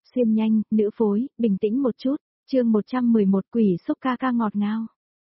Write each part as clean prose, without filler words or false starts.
Xuyên nhanh, nữ phối, bình tĩnh một chút, chương 111 quỷ xúc ca ca ngọt ngào.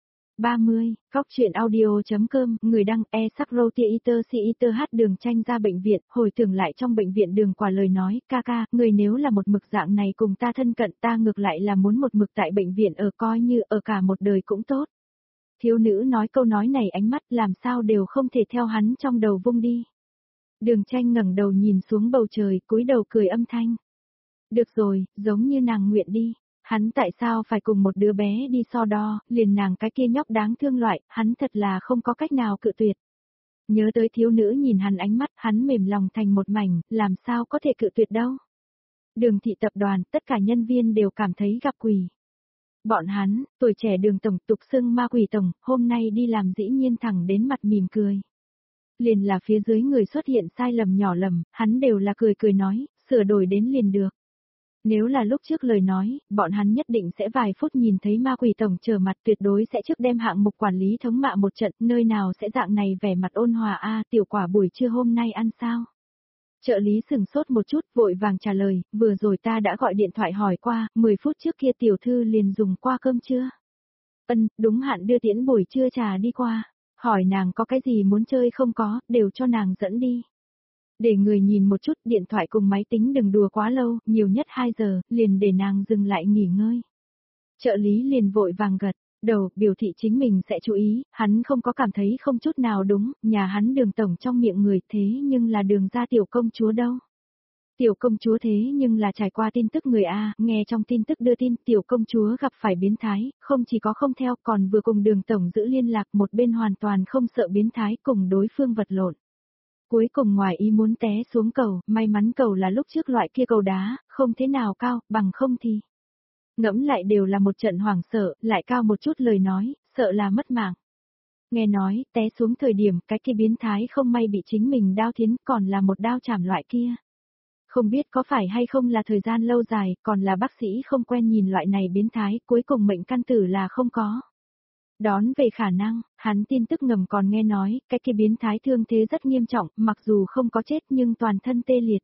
30, góc truyện audio.com, người đăng e-sắc-rô-tia-iter-si-iter hát Đường Tranh ra bệnh viện, hồi tưởng lại trong bệnh viện Đường Quả lời nói, ca ca, người nếu là một mực dạng này cùng ta thân cận ta ngược lại là muốn một mực tại bệnh viện ở coi như ở cả một đời cũng tốt. Thiếu nữ nói câu nói này ánh mắt làm sao đều không thể theo hắn trong đầu vung đi. Đường Tranh ngẩng đầu nhìn xuống bầu trời, cúi đầu cười âm thanh. Được rồi, giống như nàng nguyện đi. Hắn tại sao phải cùng một đứa bé đi so đo, liền nàng cái kia nhóc đáng thương loại, hắn thật là không có cách nào cự tuyệt. Nhớ tới thiếu nữ nhìn hắn ánh mắt, hắn mềm lòng thành một mảnh, làm sao có thể cự tuyệt đâu. Đường thị tập đoàn, tất cả nhân viên đều cảm thấy gặp quỷ. Bọn hắn, tuổi trẻ Đường tổng tục xưng ma quỷ tổng, hôm nay đi làm dĩ nhiên thẳng đến mặt mỉm cười. Liền là phía dưới người xuất hiện sai lầm nhỏ lầm, hắn đều là cười cười nói, sửa đổi đến liền được. Nếu là lúc trước lời nói, bọn hắn nhất định sẽ vài phút nhìn thấy ma quỷ tổng trở mặt tuyệt đối sẽ trước đem hạng mục quản lý thống mạ một trận, nơi nào sẽ dạng này vẻ mặt ôn hòa a tiểu quả buổi trưa hôm nay ăn sao? Trợ lý sừng sốt một chút vội vàng trả lời, vừa rồi ta đã gọi điện thoại hỏi qua, 10 phút trước kia tiểu thư liền dùng qua cơm trưa. Đúng hạn đưa tiễn buổi trưa trà đi qua, hỏi nàng có cái gì muốn chơi không có, đều cho nàng dẫn đi. Để người nhìn một chút điện thoại cùng máy tính đừng đùa quá lâu, nhiều nhất 2 giờ, liền để nàng dừng lại nghỉ ngơi. Trợ lý liền vội vàng gật, đầu, biểu thị chính mình sẽ chú ý, hắn không có cảm thấy không chút nào đúng, nhà hắn Đường tổng trong miệng người thế nhưng là Đường gia tiểu công chúa đâu. Tiểu công chúa thế nhưng là trải qua tin tức người A, nghe trong tin tức đưa tin tiểu công chúa gặp phải biến thái, không chỉ có không theo còn vừa cùng Đường tổng giữ liên lạc một bên hoàn toàn không sợ biến thái cùng đối phương vật lộn. Cuối cùng ngoài ý muốn té xuống cầu, may mắn cầu là lúc trước loại kia cầu đá, không thế nào cao, bằng không thì. Ngẫm lại đều là một trận hoảng sợ, lại cao một chút lời nói, sợ là mất mạng. Nghe nói, té xuống thời điểm cái kia biến thái không may bị chính mình đao thiến, còn là một đao chảm loại kia. Không biết có phải hay không là thời gian lâu dài, còn là bác sĩ không quen nhìn loại này biến thái, cuối cùng mệnh căn tử là không có. Đón về khả năng, hắn tin tức ngầm còn nghe nói, cái kia biến thái thương thế rất nghiêm trọng, mặc dù không có chết nhưng toàn thân tê liệt.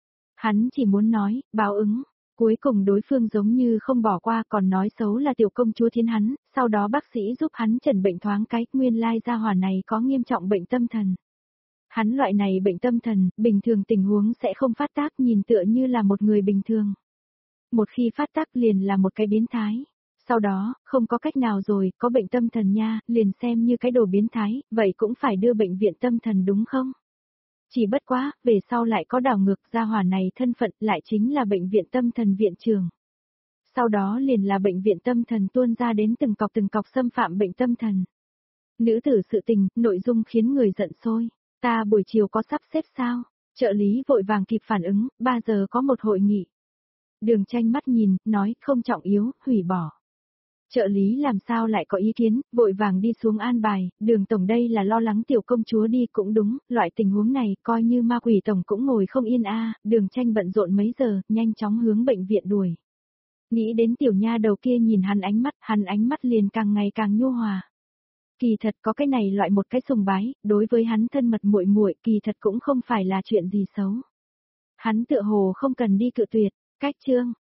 Hắn chỉ muốn nói, báo ứng, cuối cùng đối phương giống như không bỏ qua còn nói xấu là tiểu công chúa thiến hắn, sau đó bác sĩ giúp hắn chẩn bệnh thoáng cái, nguyên lai gia hỏa này có nghiêm trọng bệnh tâm thần. Hắn loại này bệnh tâm thần, bình thường tình huống sẽ không phát tác nhìn tựa như là một người bình thường. Một khi phát tác liền là một cái biến thái. Sau đó, không có cách nào rồi, có bệnh tâm thần nha, liền xem như cái đồ biến thái, vậy cũng phải đưa bệnh viện tâm thần đúng không? Chỉ bất quá, về sau lại có đảo ngược gia hỏa này thân phận lại chính là bệnh viện tâm thần viện trường. Sau đó liền là bệnh viện tâm thần tuôn ra đến từng cọc xâm phạm bệnh tâm thần. Nữ tử sự tình, nội dung khiến người giận sôi. Ta buổi chiều có sắp xếp sao? Trợ lý vội vàng kịp phản ứng, 3 giờ có một hội nghị. Đường Tranh mắt nhìn, nói không trọng yếu, hủy bỏ. Trợ lý làm sao lại có ý kiến, vội vàng đi xuống an bài, Đường tổng đây là lo lắng tiểu công chúa đi cũng đúng, loại tình huống này coi như ma quỷ tổng cũng ngồi không yên a. Đường Tranh bận rộn mấy giờ, nhanh chóng hướng bệnh viện đuổi. Nghĩ đến tiểu nha đầu kia nhìn hắn ánh mắt liền càng ngày càng nhu hòa. Kỳ thật có cái này loại một cái sùng bái, đối với hắn thân mật muội muội kỳ thật cũng không phải là chuyện gì xấu. Hắn tựa hồ không cần đi cự tuyệt, cách chương.